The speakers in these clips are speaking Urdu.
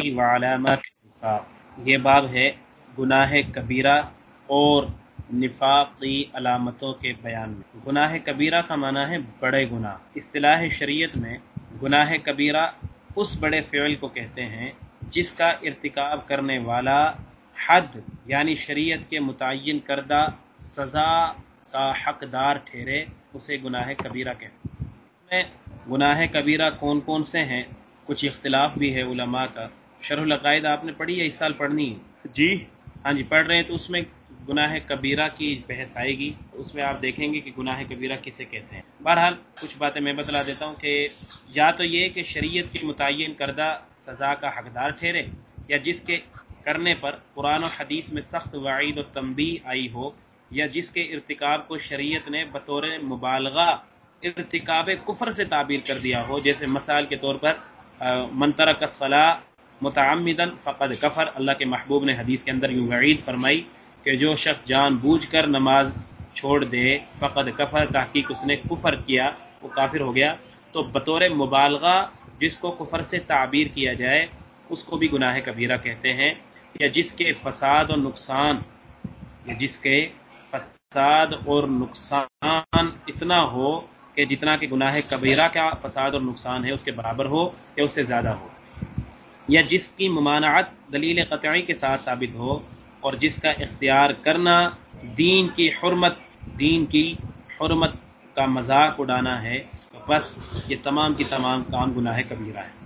وعلامات النفاق۔ یہ باب ہے گناہ کبیرہ اور نفاق کی علامتوں کے بیان میں۔ گناہ کبیرہ کا معنی ہے بڑے گناہ۔ اصطلاح شریعت میں گناہ کبیرہ اس بڑے فعل کو کہتے ہیں جس کا ارتکاب کرنے والا حد یعنی شریعت کے متعین کردہ سزا کا حقدار ٹھہرے، اسے گناہ کبیرہ کہتے ہیں۔ اس میں گناہ کبیرہ کون کون سے ہیں، کچھ اختلاف بھی ہے علماء کا۔ شرح العقائد آپ نے پڑھی ہے، اس سال پڑھنی ہے؟ جی ہاں جی پڑھ رہے ہیں، تو اس میں گناہ کبیرہ کی بحث آئے گی، اس میں آپ دیکھیں گے کہ گناہ کبیرہ کسے کہتے ہیں۔ بہرحال کچھ باتیں میں بتلا دیتا ہوں کہ یا تو یہ کہ شریعت کی متعین کردہ سزا کا حقدار ٹھہرے، یا جس کے کرنے پر قرآن و حدیث میں سخت وعید و تنبیہ آئی ہو، یا جس کے ارتکاب کو شریعت نے بطور مبالغہ ارتکاب کفر سے تعبیر کر دیا ہو، جیسے مثال کے طور پر من ترک الصلاۃ متعمدا فقد کفر۔ اللہ کے محبوب نے حدیث کے اندر یوں وعید فرمائی کہ جو شخص جان بوجھ کر نماز چھوڑ دے فقد کفر، تحقیق اس نے کفر کیا، وہ کافر ہو گیا۔ تو بطور مبالغہ جس کو کفر سے تعبیر کیا جائے اس کو بھی گناہ کبیرہ کہتے ہیں، یا جس کے فساد اور نقصان اتنا ہو کہ جتنا کہ گناہ کبیرہ کا فساد اور نقصان ہے اس کے برابر ہو یا اس سے زیادہ ہو، یا جس کی ممانعت دلیل قطعی کے ساتھ ثابت ہو، اور جس کا اختیار کرنا دین کی حرمت کا مذاق اڑانا ہے، تو بس یہ تمام کی تمام کام گناہ کبیرہ ہے۔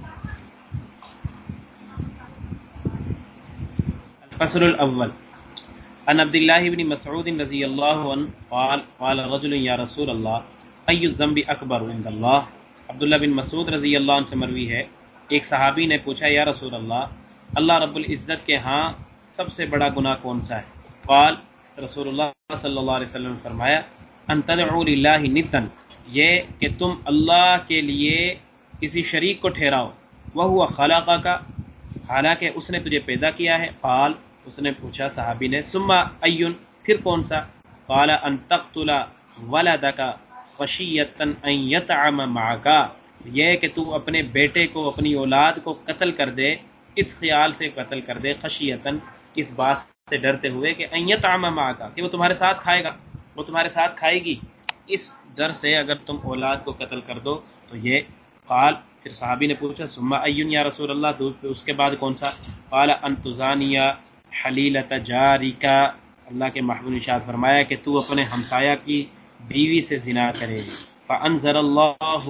الفصل الاول عن عبد الله بن مسعود رضی اللہ عنہ قال قال رجل یا رسول اللہ ای الذنب اکبر عند اللہ۔ عبداللہ بن مسعود رضی اللہ عنہ سے مروی ہے، ایک صحابی نے پوچھا یا رسول اللہ رب العزت کے ہاں سب سے بڑا گناہ کون سا ہے؟ قال، رسول اللہ صلی اللہ علیہ وسلم نے فرمایا ان تدعو للہ ندا، یہ کہ تم اللہ کے لیے کسی شریک کو ٹھہراؤ، وہو خلقک، حالانکہ اس نے تجھے پیدا کیا ہے۔ قال، اس نے پوچھا صحابی نے ثم ایون، پھر کون سا؟ قال ان تقتل ولدک خشیۃ ان یطعم معک، یہ کہ تو اپنے بیٹے کو، اپنی اولاد کو قتل کر دے، اس خیال سے قتل کر دے، خشیۃن، اس بات سے ڈرتے ہوئے کہ ان یطعم معک، کہ وہ تمہارے ساتھ کھائے گا، وہ تمہارے ساتھ کھائے گی، اس ڈر سے اگر تم اولاد کو قتل کر دو تو یہ۔ قال، پھر صحابی نے پوچھا ثم ایون یا رسول اللہ، اس کے بعد کون سا؟ قال ان تزانی حلیلۃ جارک، اللہ کے محبوب نے ارشاد فرمایا کہ تو اپنے ہمسایہ کی بیوی سے زنا کرے۔ فانزل اللہ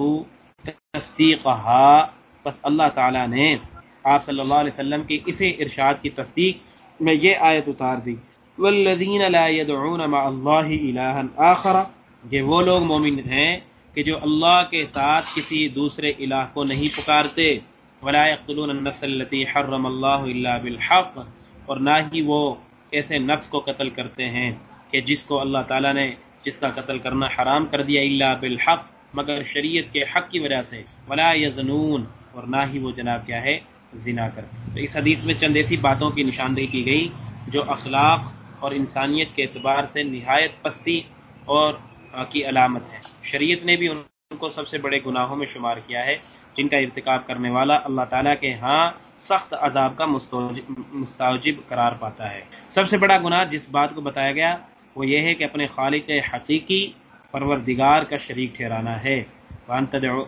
تصدیقها، بس اللہ تعالیٰ نے آپ صلی اللہ علیہ وسلم کی اسی ارشاد کی تصدیق میں یہ آیت اتار دی، والذین لا يدعون مع اللہ الہا آخر، یہ وہ لوگ مومن ہیں کہ جو اللہ کے ساتھ کسی دوسرے الہ کو نہیں پکارتے، ولا یقتلون النفس التي حرم اللہ الا بالحق، اور نہ ہی وہ ایسے نفس کو قتل کرتے ہیں کہ جس کو اللہ تعالیٰ نے جس کا قتل کرنا حرام کر دیا، الا بالحق، مگر شریعت کے حق کی وجہ سے، ولا یزنون، اور نہ ہی وہ جناب کیا ہے، زنا کرتے۔ تو اس حدیث میں چند ایسی باتوں کی نشاندہی کی گئی جو اخلاق اور انسانیت کے اعتبار سے نہایت پستی اور کی علامت ہے۔ شریعت نے بھی ان کو سب سے بڑے گناہوں میں شمار کیا ہے جن کا ارتکاب کرنے والا اللہ تعالیٰ کے ہاں سخت عذاب کا مستوجب قرار پاتا ہے۔ سب سے بڑا گناہ جس بات کو بتایا گیا وہ یہ ہے کہ اپنے خالق حقیقی پروردگار کا شریک ٹھہرانا ہے۔ وَأَن تَدْعُوا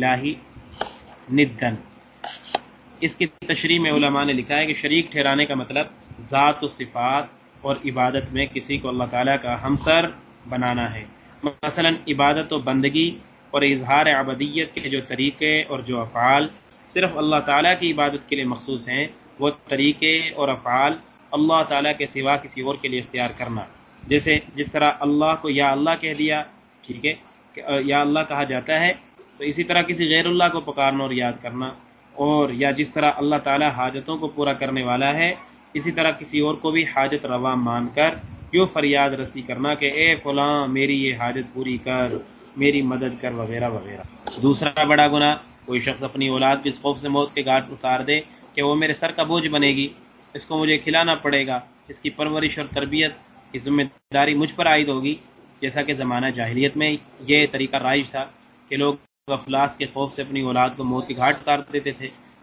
لِلَّهِ نِدًّا، اس کی تشریح میں علماء نے لکھا ہے کہ شریک ٹھہرانے کا مطلب ذات و صفات اور عبادت میں کسی کو اللہ تعالیٰ کا ہمسر بنانا ہے۔ مثلا عبادت و بندگی اور اظہار عبودیت کے جو طریقے اور جو افعال صرف اللہ تعالیٰ کی عبادت کے لیے مخصوص ہیں، وہ طریقے اور افعال اللہ تعالیٰ کے سوا کسی اور کے لیے اختیار کرنا، جیسے جس طرح اللہ کو یا اللہ کہہ دیا، ٹھیک ہے، یا اللہ کہا جاتا ہے، تو اسی طرح کسی غیر اللہ کو پکارنا اور یاد کرنا، اور یا جس طرح اللہ تعالیٰ حاجتوں کو پورا کرنے والا ہے، اسی طرح کسی اور کو بھی حاجت روا مان کر یوں فریاد رسی کرنا کہ اے فلاں میری یہ حاجت پوری کر، میری مدد کر، وغیرہ وغیرہ۔ دوسرا بڑا گناہ، کوئی شخص اپنی اولاد کو اس خوف سے موت کے گھاٹ اتار دے کہ وہ میرے سر کا بوجھ بنے گی، اس کو مجھے کھلانا پڑے گا، اس کی پرورش اور تربیت کی ذمہ داری مجھ پر عائد ہوگی، جیسا کہ زمانہ جاہلیت میں یہ طریقہ رائج تھا کہ لوگ افلاس کے خوف سے اپنی اولاد کو موت کے گھاٹ اتار دیتے تھے،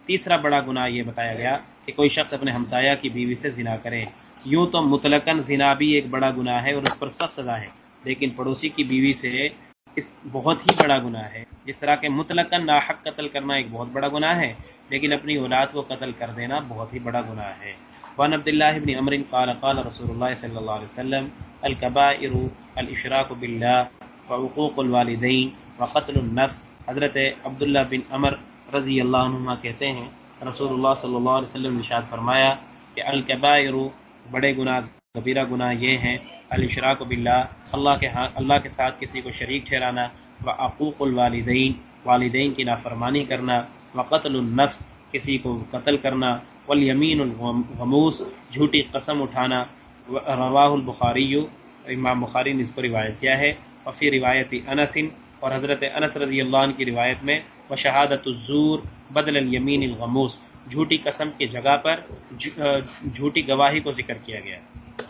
تیسرا بڑا گناہ یہ بتایا گیا کہ کوئی شخص اپنے ہمسایہ کی بیوی سے زنا کرے. یوں تو مطلقاً زنا بھی ایک بڑا گناہ ہے اور اس پر سخت سزا ہے، لیکن پڑوسی کی بیوی سے بہت ہی بڑا گناہ ہے. جس طرح کہ مطلقاً ناحق قتل کرنا ایک بہت بڑا گناہ ہے، لیکن اپنی اولاد کو قتل کر دینا بہت ہی بڑا گناہ ہے. وعن عبداللہ بن عمر قال قال رسول اللہ صلی اللہ علیہ وسلم الکبائر الاشراک باللہ وعقوق الوالدین وقتل النفس. حضرت عبداللہ بن عمر رضی اللہ عنہما کہتے ہیں رسول اللہ صلی اللہ علیہ وسلم نے ارشاد فرمایا کہ الکبائر بڑے گناہ کبیرہ گناہ یہ ہیں، الاشراک باللہ اللہ کے ساتھ کسی کو شریک ٹھہرانا، وعقوق الوالدین والدین کی نافرمانی کرنا، وقتل النفس کسی کو قتل کرنا، والیمین الغموس جھوٹی قسم اٹھانا. رواہ البخاری امام بخاری نے اس کو روایت کیا ہے. وفی روایت انس اور حضرت انس رضی اللہ عنہ کی روایت میں وشہادت الزور بدل الیمین الغموس جھوٹی قسم کی جگہ پر جھوٹی گواہی کو ذکر کیا گیا.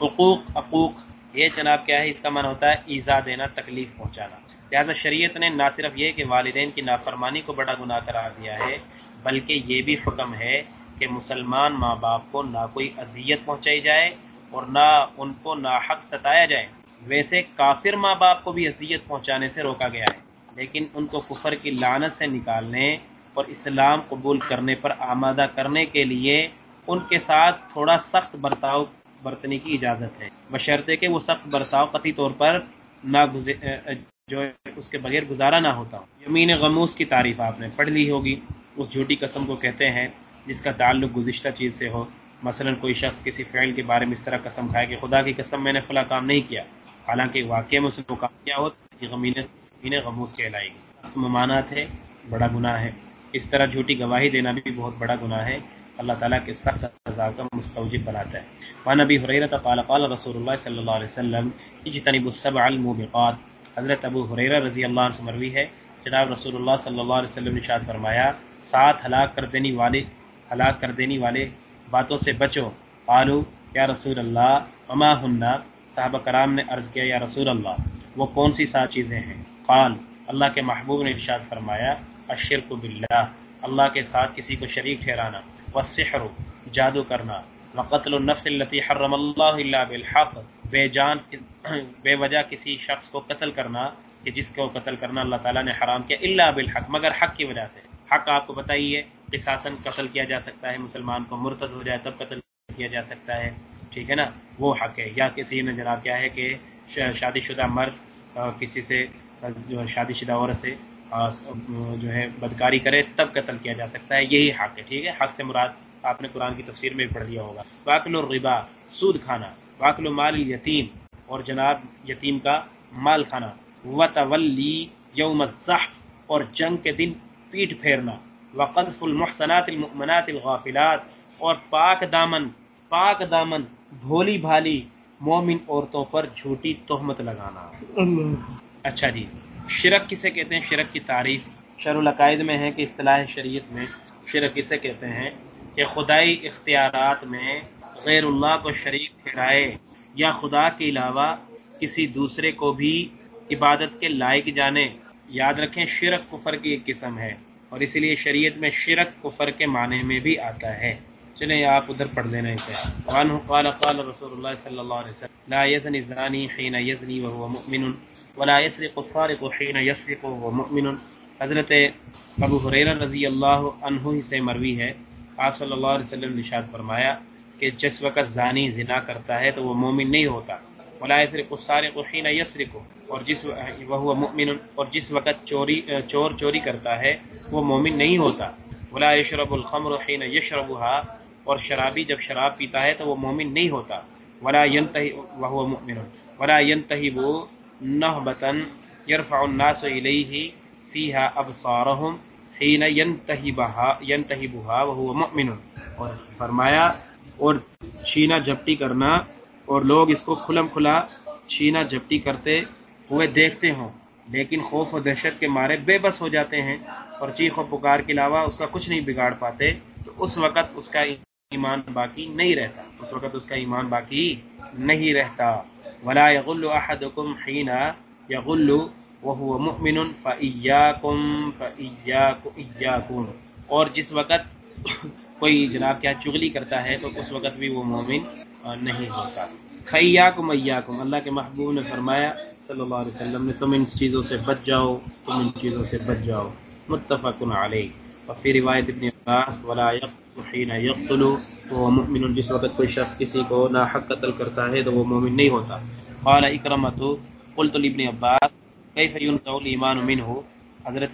عقوق یہ جناب کیا ہے، اس کا معنی ہوتا ہے ایذا دینا، تکلیف پہنچانا. لہذا شریعت نے نہ صرف یہ کہ والدین کی نافرمانی کو بڑا گناہ قرار دیا ہے، بلکہ یہ بھی حکم ہے کہ مسلمان ماں باپ کو نہ کوئی اذیت پہنچائی جائے اور نہ ان کو ناحق ستایا جائے. ویسے کافر ماں باپ کو بھی اذیت پہنچانے سے روکا گیا ہے، لیکن ان کو کفر کی لعنت سے نکالنے اور اسلام قبول کرنے پر آمادہ کرنے کے لیے ان کے ساتھ تھوڑا سخت برتاؤ برتنے کی اجازت ہے، بشرطے کہ وہ سخت برتاؤ قطعی طور پر نہ جو اس کے بغیر گزارا نہ ہوتا. یمین غموس کی تعریف آپ نے پڑھ لی ہوگی. اس جھوٹی قسم کو کہتے ہیں جس کا تعلق گزشتہ چیز سے ہو. مثلا کوئی شخص کسی فعل کے بارے میں اس طرح قسم کھائے کہ خدا کی قسم میں نے فلاں کام نہیں کیا، حالانکہ واقعے میں اس نے وہ کام کیا ہو، یہ یمین غموس کہلائے گی. ممانعت ہے، بڑا گناہ ہے. اس طرح جھوٹی گواہی دینا بھی بہت بڑا گناہ ہے، اللہ تعالیٰ کے سخت عذاب کا مستوجب بناتا ہے. وعن ابی ہریرہ قال قال رسول اللہ صلی اللہ علیہ وسلم اجتنبوا السبع الموبقات. حضرت ابو ہریرہ رضی اللہ عنہ سے مروی ہے جناب رسول اللہ صلی اللہ علیہ وسلم نے ارشاد فرمایا 7 ہلاک کر دینے والے باتوں سے بچو. قالوا یا رسول اللہ وما ہن. صحابہ کرام نے عرض کیا یا رسول اللہ وہ کون سی 7 چیزیں ہیں؟ قال اللہ کے محبوب نے ارشاد فرمایا الشرک باللہ اللہ کے ساتھ کسی کو شریک ٹھہرانا، والسحر جادو کرنا، وقتل النفس التي حرم اللہ الا بالحق بے وجہ کسی شخص کو قتل کرنا کہ جس کو قتل کرنا اللہ تعالیٰ نے حرام کیا، الا بالحق مگر حق کی وجہ سے. حق آپ کو بتائیے قصاصاً قتل کیا جا سکتا ہے، مسلمان کو مرتد ہو جائے تب قتل کیا جا سکتا ہے، ٹھیک ہے نا، وہ حق ہے. یا کسی نے جناب کیا ہے کہ شادی شدہ مرد کسی سے شادی شدہ عورت سے جو ہے بدکاری کرے تب قتل کیا جا سکتا ہے، یہی حق ہے. ٹھیک ہے، حق سے مراد آپ نے قرآن کی تفسیر میں بھی پڑھ لیا ہوگا. واکل الربا سود کھانا، واکل مال الیتیم اور جناب یتیم کا مال کھانا، وتولی یوم الزحف اور جنگ کے دن پیٹ پھیرنا، وقذف المحصنات المؤمنات الغافلات اور پاک دامن بھولی بھالی مومن عورتوں پر جھوٹی تہمت لگانا. اچھا جی، شرک کسے کہتے ہیں؟ شرک کی تعریف شرح العقائد میں ہے کہ اصطلاح شریعت میں شرک کسے کہتے ہیں کہ خدائی اختیارات میں غیر اللہ کو شریک ٹھہرائے یا خدا کے علاوہ کسی دوسرے کو بھی عبادت کے لائق جانے. یاد رکھیں شرک کفر کی ایک قسم ہے اور اسی لیے شریعت میں شرک کفر کے معنی میں بھی آتا ہے. چلیں آپ ادھر پڑھ دینا اسے. وعنہ قال قال رسول اللہ صلی اللہ علیہ وسلم لا یزنی الزانی حین یزنی وهو مؤمن ولا يسرق السارق حين يسرق وهو مؤمن. حضرت ابو ہریرہ رضی اللہ عنہ سے مروی ہے آپ صلی اللہ علیہ وسلم نے ارشاد فرمایا کہ جس وقت زانی زنا کرتا ہے تو وہ مومن نہیں ہوتا. ولا يسرق السارق حين يسرق وهو مؤمن اور جس وقت چور چوری کرتا ہے وہ مومن نہیں ہوتا. ولا يشرب الخمر حين يشربها اور شرابی جب شراب پیتا ہے تو وہ مومن نہیں ہوتا. ولا ينتهي وهو مؤمن ولا ينتهب نہبتاً یرفع الناس الیہ فیہا ابصارہم حین ینتہبها وهو مؤمن. اور فرمایا اور چھینا جھپٹی کرنا اور لوگ اس کو کھلم کھلا چھینا جھپٹی کرتے ہوئے دیکھتے ہوں لیکن خوف و دہشت کے مارے بے بس ہو جاتے ہیں اور چیخ و پکار کے علاوہ اس کا کچھ نہیں بگاڑ پاتے، تو اس وقت اس کا ایمان باقی نہیں رہتا. ولا يغل احدكم حين يغل وهو مؤمن فإياكم اور جس وقت کوئی جناب کیا چغلی کرتا ہے تو اس وقت بھی وہ مومن نہیں ہوتا۔ خیاکم ایاکم، اللہ کے محبوب نے فرمایا صلی اللہ علیہ وسلم نے، تم ان چیزوں سے بچ جاؤ، تم ان چیزوں سے بچ جاؤ۔ متفق علیہ۔ اور پھر روایت ابن عباس، ولا یقتل حین یقتل وهو مؤمن، جس وقت کوئی شخص کسی کو ناحق قتل کرتا ہے تو وہ مومن نہیں ہوتا۔ قال اکرمۃ، قلت لابن عباس کیف ينزع الایمان منه، حضرت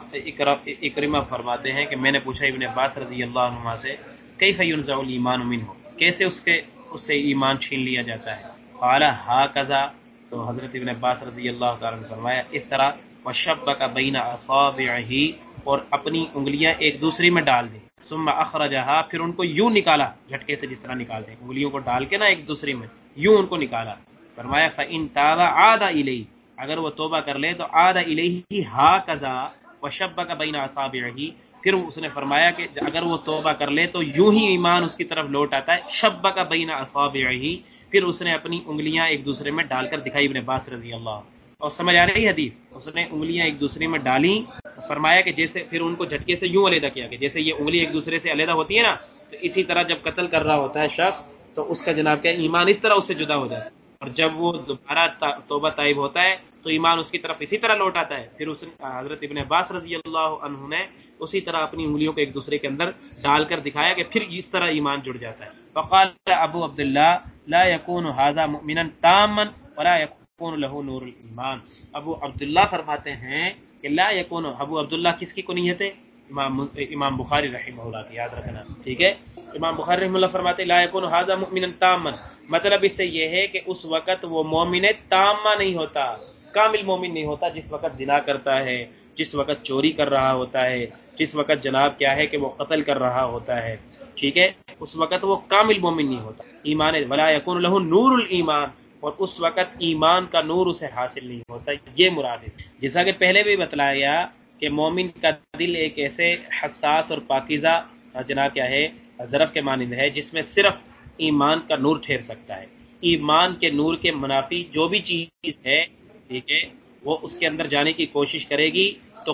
اکرمہ فرماتے ہیں کہ میں نے پوچھا ابن عباس رضی اللہ عنہما سے، کیف ينزع الایمان منه، کیسے اس سے ایمان چھین لیا جاتا ہے؟ قال هكذا، تو حضرت ابن عباس رضی اللہ تعالیٰ نے فرمایا اس طرح، وشبک بین اصابعہ، اور اپنی انگلیاں ایک دوسری میں ڈال دی، ثم اخرجها، پھر ان کو یوں نکالا، جھٹکے سے جس طرح نکالتے ہیں انگلیوں کو ڈال کے نا ایک دوسری میں، یوں ان کو نکالا۔ فرمایا فإن تاب عاد الیہ، اگر وہ توبہ کر لے تو عاد الیہ ہاکذا وشبک بین اصابعہ، پھر اس نے فرمایا کہ اگر وہ توبہ کر لے تو یوں ہی ایمان اس کی طرف لوٹ آتا ہے، شبک بین اصابعہ، پھر اس نے اپنی انگلیاں ایک دوسرے میں ڈال کر دکھائی ابن عباس رضی اللہ عنہ۔ اور سمجھ آ رہی حدیث؟ اس نے انگلیاں ایک دوسرے میں ڈالیں، فرمایا کہ جیسے پھر ان کو جھٹکے سے یوں علیحدہ کیا کہ جیسے یہ انگلی ایک دوسرے سے علیحدہ ہوتی ہے نا، تو اسی طرح جب قتل کر رہا ہوتا ہے شخص تو اس کا جناب کیا ایمان اس طرح اس سے جدا ہو جاتا ہے، اور جب وہ دوبارہ توبہ طائب ہوتا ہے تو ایمان اس کی طرف اسی طرح لوٹ آتا ہے۔ پھر اس حضرت ابن عباس رضی اللہ عنہ نے اسی طرح اپنی انگلیوں کو ایک دوسرے کے اندر ڈال کر دکھایا کہ پھر اس طرح ایمان جڑ جاتا ہے۔ فقال ابو عبداللہ لا يكون هذا مؤمنا تاما ولا يكون له نور الایمان، ابو عبداللہ فرماتے ہیں کہ لا يكون، ابو عبداللہ کس کی کنیت ہے؟ امام بخاری رحمہ اللہ کی، یاد رکھنا ٹھیک ہے۔ امام بخاری رحمہ اللہ فرماتے ہیں لا يكون هذا مؤمنا تاما، مطلب اس سے یہ ہے کہ اس وقت وہ مومن تامہ نہیں ہوتا، کامل مومن نہیں ہوتا، جس وقت زنا کرتا ہے، جس وقت چوری کر رہا ہوتا ہے، جس وقت جناب کیا ہے کہ وہ قتل کر رہا ہوتا ہے، ٹھیک ہے، اس وقت وہ کامل مومن نہیں ہوتا۔ ایمان ولا یکون له نور الایمان، اور اس وقت ایمان کا نور اسے حاصل نہیں ہوتا، یہ مراد ہے۔ جیسا کہ پہلے بھی بتلایا گیا کہ مومن کا دل ایک ایسے حساس اور پاکیزہ جناب کیا ہے ظرف کے مانند ہے جس میں صرف ایمان کا نور ٹھہر سکتا ہے۔ ایمان کے نور کے منافی جو بھی چیز ہے، ٹھیک ہے، وہ اس کے اندر جانے کی کوشش کرے گی تو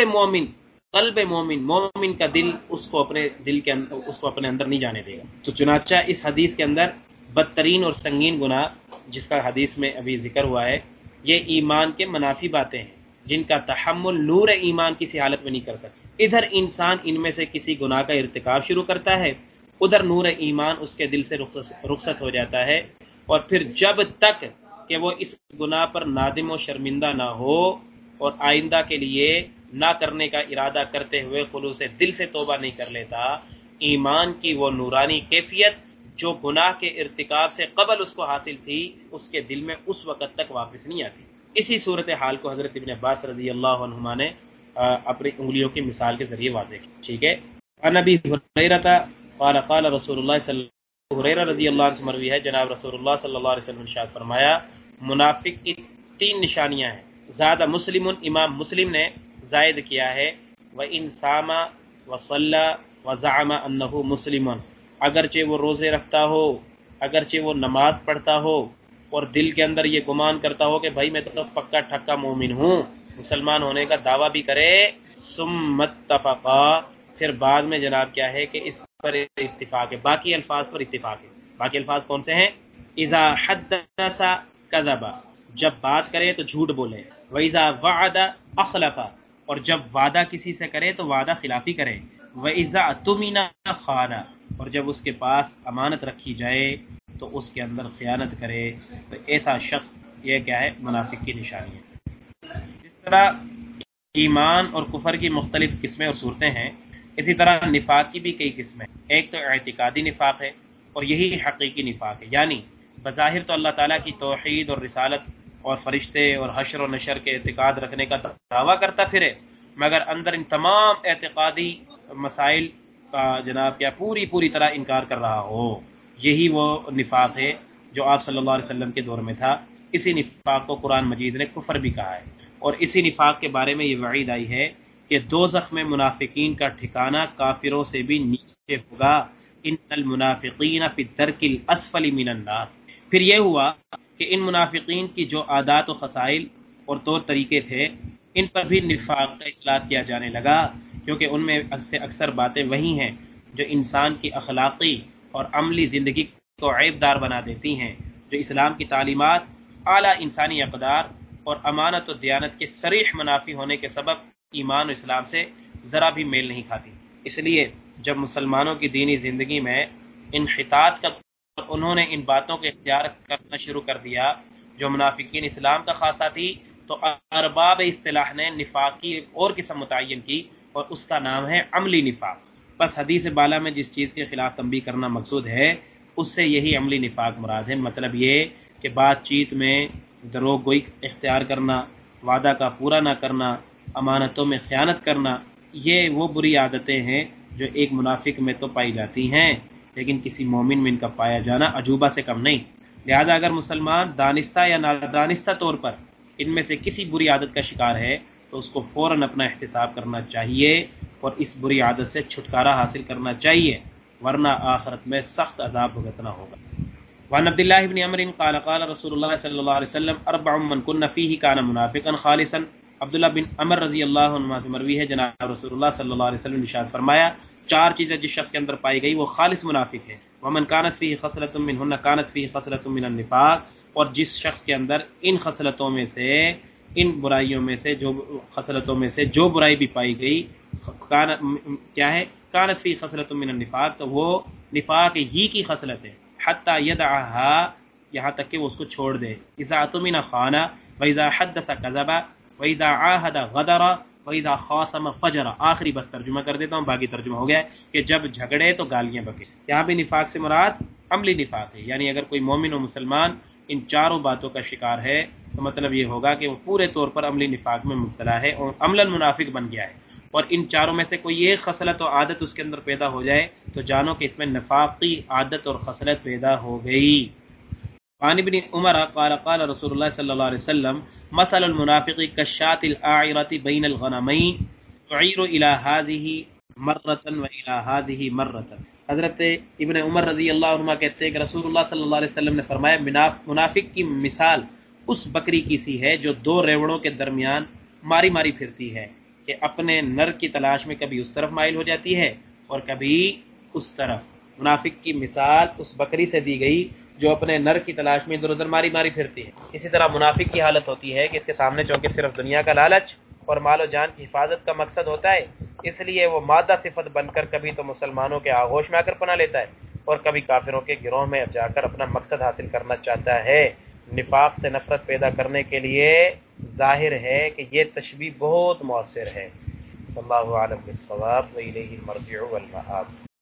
قلب مومن کا دل اس کو اپنے دل کے اندر، اس کو اپنے اندر نہیں جانے دے گا۔ تو چنانچہ اس حدیث کے اندر بدترین اور سنگین گناہ جس کا حدیث میں ابھی ذکر ہوا ہے، یہ ایمان کے منافی باتیں ہیں جن کا تحمل نور ایمان کسی حالت میں نہیں کر سکتا۔ ادھر انسان ان میں سے کسی گناہ کا ارتکاب شروع کرتا ہے، ادھر نور ایمان اس کے دل سے رخصت ہو جاتا ہے، اور پھر جب تک کہ وہ اس گناہ پر نادم و شرمندہ نہ ہو اور آئندہ کے لیے نہ کرنے کا ارادہ کرتے ہوئے خلوص دل سے توبہ نہیں کر لیتا، ایمان کی وہ نورانی کیفیت جو گناہ کے ارتکاب سے قبل اس کو حاصل تھی، اس کے دل میں اس وقت تک واپس نہیں آتی۔ اسی صورتحال کو حضرت ابن عباس رضی اللہ عنہما نے اپنی انگلیوں کی مثال کے ذریعے واضح کی، ٹھیک ہے۔ عن ابی ہریرہ قال قال رسول اللہ صلی اللہ علیہ وسلم، ہریرہ رضی اللہ عنہ سے مروی ہے جناب رسول اللہ صلی اللہ علیہ وسلم نے ارشاد فرمایا، منافق کی تین نشانیاں ہیں۔ زیادہ مسلم، امام مسلم نے زائد کیا ہے، وَإِن صَامَ وَصَلَّى وَزَعَمَ أَنَّهُ مسلم، اگرچہ وہ روزے رکھتا ہو، اگرچہ وہ نماز پڑھتا ہو، اور دل کے اندر یہ گمان کرتا ہو کہ بھائی میں تو پکا ٹھکا مومن ہوں، مسلمان ہونے کا دعویٰ بھی کرے، ثم اتفقا، پھر بعد میں جناب کیا ہے کہ اس پر اتفاق ہے، باقی الفاظ پر اتفاق ہے۔ باقی الفاظ کون سے ہیں؟ اذا حدث کذب، جب بات کرے تو جھوٹ بولے، واذا وعد اخلف، اور جب وعدہ کسی سے کرے تو وعدہ خلافی کرے، واذا اؤتمن خان، اور جب اس کے پاس امانت رکھی جائے تو اس کے اندر خیانت کرے۔ تو ایسا شخص یہ کیا ہے؟ منافق کی نشانی ہے۔ جس طرح ایمان اور کفر کی مختلف قسمیں اور صورتیں ہیں، اسی طرح نفاق کی بھی کئی قسمیں ہیں۔ ایک تو اعتقادی نفاق ہے، اور یہی حقیقی نفاق ہے، یعنی بظاہر تو اللہ تعالیٰ کی توحید اور رسالت اور فرشتے اور حشر و نشر کے اعتقاد رکھنے کا دعویٰ کرتا پھرے، مگر اندر ان تمام اعتقادی مسائل کا جناب کیا پوری طرح انکار کر رہا ہو۔ یہی وہ نفاق ہے جو آپ صلی اللہ علیہ وسلم کے دور میں تھا۔ اسی نفاق کو قرآن مجید نے کفر بھی کہا ہے، اور اسی نفاق کے بارے میں یہ وعید آئی ہے کہ دوزخ میں منافقین کا ٹھکانہ کافروں سے بھی نیچے ہوگا، ان المنافقین فی الدرک الاسفل من النار۔ پھر یہ ہوا کہ ان منافقین کی جو عادات و خصائل اور طور طریقے تھے، ان پر بھی نفاق کا اطلاق کیا جانے لگا، کیونکہ ان میں سے اکثر باتیں وہی ہیں جو انسان کی اخلاقی اور عملی زندگی کو عیب دار بنا دیتی ہیں، جو اسلام کی تعلیمات، اعلیٰ انسانی اقدار اور امانت و دیانت کے صریح منافی ہونے کے سبب ایمان و اسلام سے ذرا بھی میل نہیں کھاتی۔ اس لیے جب مسلمانوں کی دینی زندگی میں انحطاط کا انہوں نے ان باتوں کو اختیار کرنا شروع کر دیا جو منافقین اسلام کا خاصہ تھی، تو ارباب اصطلاح نے نفاق کی ایک اور قسم متعین کی، اور اس کا نام ہے عملی نفاق۔ بس حدیث بالا میں جس چیز کے خلاف تنبیہ کرنا مقصود ہے، اس سے یہی عملی نفاق مراد ہے۔ مطلب یہ کہ بات چیت میں دروغ گوئی اختیار کرنا، وعدہ کا پورا نہ کرنا، امانتوں میں خیانت کرنا، یہ وہ بری عادتیں ہیں جو ایک منافق میں تو پائی جاتی ہیں، لیکن کسی مومن میں ان کا پایا جانا عجوبہ سے کم نہیں۔ لہذا اگر مسلمان دانستہ یا نادانستہ طور پر ان میں سے کسی بری عادت کا شکار ہے تو اس کو فوراً اپنا احتساب کرنا چاہیے اور اس بری عادت سے چھٹکارا حاصل کرنا چاہیے، ورنہ آخرت میں سخت عذاب بھگتنا ہوگا۔ وعن عبد الله بن عمرو قال قال رسول الله صلی اللہ علیہ وسلم اربع من كن فيه كان منافقا خالصا۔ عبداللہ بن عمر رضی اللہ عنہ سے مروی ہے، جناب رسول اللہ صلی اللہ علیہ وسلم نے ارشاد فرمایا، چار چیزیں جس شخص کے اندر پائی گئی وہ خالص منافق ہے۔ ومن كانت فيه خصلة منهن كانت فيه خصلة من النفاق، اور جس شخص کے اندر ان خصلتوں میں سے، ان برائیوں میں سے، جو خصلتوں میں سے جو برائی بھی پائی گئی، کیا ہے؟ كانت فيه خصلة من النفاق، تو وہ نفاق ہی کی خصلت ہے۔ حتی یدعها، یہاں تک کہ وہ اس کو چھوڑ دے۔ اذا اؤتمن خان واذا حدث كذب واذا عاهد غدر واذا خاصم فجر۔ آخری بس ترجمہ کر دیتا ہوں، باقی ترجمہ ہو گیا ہے کہ جب جھگڑے تو گالیاں بکے۔ یہاں بھی نفاق سے مراد عملی نفاق ہے، یعنی اگر کوئی مومن و مسلمان ان چاروں باتوں کا شکار ہے تو مطلب یہ ہوگا کہ وہ پورے طور پر عملی نفاق میں مبتلا ہے اور عملاً منافق بن گیا ہے، اور ان چاروں میں سے کوئی ایک خصلت و عادت اس کے اندر پیدا ہو جائے تو جانو کہ اس میں نفاقی عادت اور خصلت پیدا ہو گئی۔ عن ابن عمر قال قال رسول اللہ صلی اللہ علیہ وسلم مثل المنافق كالشاة الآعرة بين الغنمين تعير الى هذه مرة والى هذه مرة۔ حضرت ابن عمر رضی اللہ عنہ کہتے ہیں کہ رسول اللہ صلی اللہ علیہ وسلم نے فرمایا، منافق کی مثال اس بکری کی سی ہے جو دو ریوڑوں کے درمیان ماری ماری پھرتی ہے، کہ اپنے نر کی تلاش میں کبھی اس طرف مائل ہو جاتی ہے اور کبھی اس طرف۔ منافق کی مثال اس بکری سے دی گئی جو اپنے نر کی تلاش میں ادھر ادھر ماری ماری پھرتی ہے۔ اسی طرح منافق کی حالت ہوتی ہے کہ اس کے سامنے چونکہ صرف دنیا کا لالچ اور مال و جان کی حفاظت کا مقصد ہوتا ہے، اس لیے وہ مادہ صفت بن کر کبھی تو مسلمانوں کے آغوش میں آ کر پناہ لیتا ہے اور کبھی کافروں کے گروہ میں جا کر اپنا مقصد حاصل کرنا چاہتا ہے۔ نفاق سے نفرت پیدا کرنے کے لیے ظاہر ہے کہ یہ تشبیہ بہت مؤثر ہے۔ واللہ اعلم بالصواب، والیہ المرجع والمآب۔